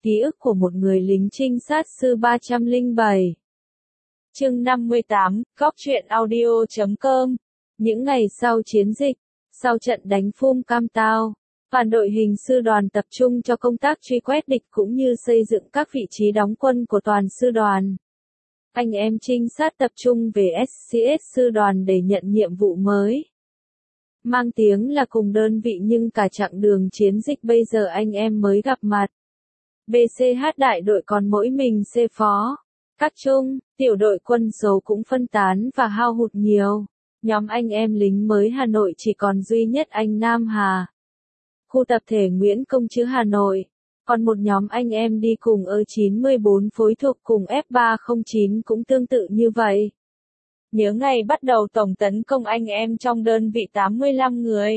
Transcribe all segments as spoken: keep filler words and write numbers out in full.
Ký ức của một người lính trinh sát sư ba trăm lẻ bảy. Chương năm mươi tám, Góc truyện audio chấm com. Những ngày sau chiến dịch, sau trận đánh Phum Cam Tao, toàn đội hình sư đoàn tập trung cho công tác truy quét địch cũng như xây dựng các vị trí đóng quân của toàn sư đoàn. Anh em trinh sát tập trung về ét xê ét sư đoàn để nhận nhiệm vụ mới. Mang tiếng là cùng đơn vị nhưng cả chặng đường chiến dịch bây giờ anh em mới gặp mặt. bê xê hát đại đội còn mỗi mình C phó. Các trung, tiểu đội quân số cũng phân tán và hao hụt nhiều. Nhóm anh em lính mới Hà Nội chỉ còn duy nhất anh Nam Hà. Khu tập thể Nguyễn Công Trứ Hà Nội. Còn một nhóm anh em đi cùng ơ chín mươi bốn phối thuộc cùng F ba không chín cũng tương tự như vậy. Nhớ ngày bắt đầu tổng tấn công anh em trong đơn vị tám mươi lăm người.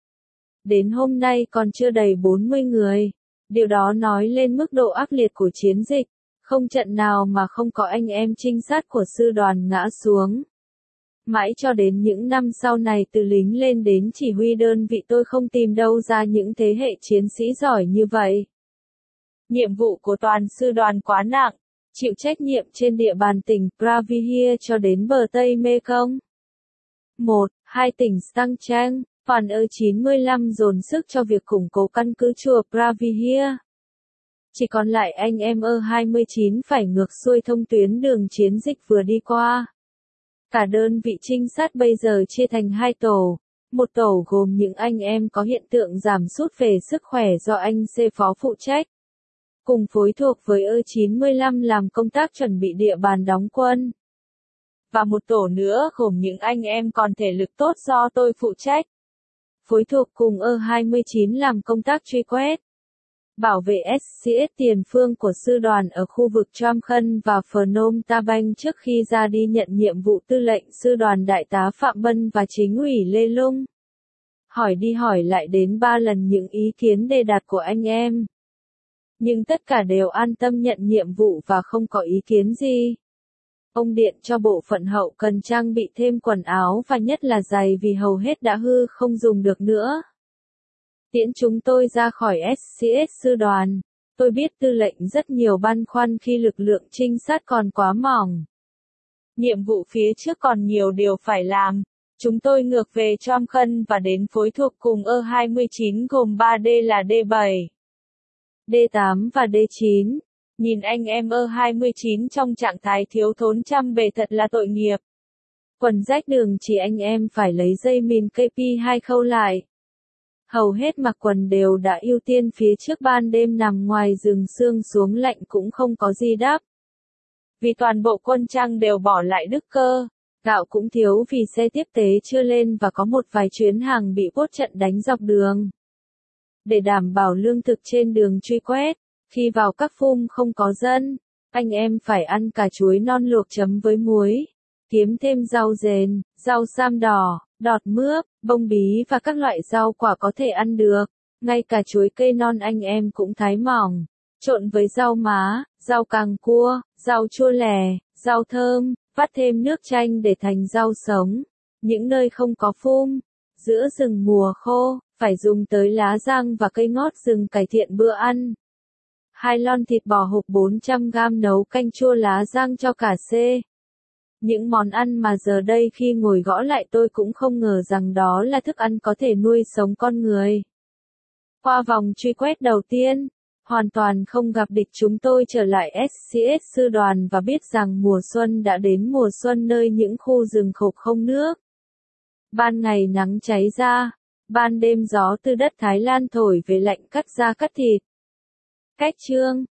Đến hôm nay còn chưa đầy bốn mươi người. Điều đó nói lên mức độ ác liệt của chiến dịch. Không trận nào mà không có anh em trinh sát của sư đoàn ngã xuống. Mãi cho đến những năm sau này từ lính lên đến chỉ huy đơn vị tôi không tìm đâu ra những thế hệ chiến sĩ giỏi như vậy. Nhiệm vụ của toàn sư đoàn quá nặng, chịu trách nhiệm trên địa bàn tỉnh Pravihia cho đến bờ Tây Mekong. một. Hai tỉnh Stang Chang, toàn ơ chín mươi lăm dồn sức cho việc củng cố căn cứ chùa Pravihia. Chỉ còn lại anh em ơ hai mươi chín phải ngược xuôi thông tuyến đường chiến dịch vừa đi qua. Cả đơn vị trinh sát bây giờ chia thành hai tổ. Một tổ gồm những anh em có hiện tượng giảm sút về sức khỏe do anh C phó phụ trách. Cùng phối thuộc với ơ chín mươi lăm làm công tác chuẩn bị địa bàn đóng quân. Và một tổ nữa gồm những anh em còn thể lực tốt do tôi phụ trách. Phối thuộc cùng ơ hai mươi chín làm công tác truy quét. Bảo vệ ét xê ét tiền phương của sư đoàn ở khu vực Tram Khân và Phnom Tabanh trước khi ra đi nhận nhiệm vụ tư lệnh sư đoàn đại tá Phạm Bân và chính ủy Lê Lung. Hỏi đi hỏi lại đến ba lần những ý kiến đề đạt của anh em. Nhưng tất cả đều an tâm nhận nhiệm vụ và không có ý kiến gì. Ông điện cho bộ phận hậu cần trang bị thêm quần áo và nhất là giày vì hầu hết đã hư không dùng được nữa. Tiễn chúng tôi ra khỏi ét xê ét sư đoàn. Tôi biết tư lệnh rất nhiều băn khoăn khi lực lượng trinh sát còn quá mỏng. Nhiệm vụ phía trước còn nhiều điều phải làm. Chúng tôi ngược về Tram Khân và đến phối thuộc cùng ơ hai mươi chín gồm ba D là D bảy, D tám và D chín. Nhìn anh em ơ hai mươi chín trong trạng thái thiếu thốn trăm bề thật là tội nghiệp. Quần rách đường chỉ anh em phải lấy dây mìn K P hai khâu lại. Hầu hết mặc quần đều đã ưu tiên phía trước ban đêm nằm ngoài rừng sương xuống lạnh cũng không có gì đắp. Vì toàn bộ quân trang đều bỏ lại Đức Cơ, gạo cũng thiếu vì xe tiếp tế chưa lên và có một vài chuyến hàng bị bốt trận đánh dọc đường. Để đảm bảo lương thực trên đường truy quét, khi vào các phum không có dân, anh em phải ăn cà chuối non luộc chấm với muối, kiếm thêm rau dền, rau sam đỏ, đọt mướp, bông bí và các loại rau quả có thể ăn được. Ngay cả chuối cây non anh em cũng thái mỏng, trộn với rau má, rau càng cua, rau chua lè, rau thơm, vắt thêm nước chanh để thành rau sống. Những nơi không có phum, giữa rừng mùa khô, phải dùng tới lá giang và cây ngót rừng cải thiện bữa ăn. Hai lon thịt bò hộp bốn trăm gam nấu canh chua lá giang cho cả C. Những món ăn mà giờ đây khi ngồi gõ lại tôi cũng không ngờ rằng đó là thức ăn có thể nuôi sống con người. Qua vòng truy quét đầu tiên, hoàn toàn không gặp địch chúng tôi trở lại ét xê ét sư đoàn và biết rằng mùa xuân đã đến mùa xuân nơi những khu rừng khộp không nước. Ban ngày nắng cháy ra, ban đêm gió từ đất Thái Lan thổi về lạnh cắt da cắt thịt. Cách chương,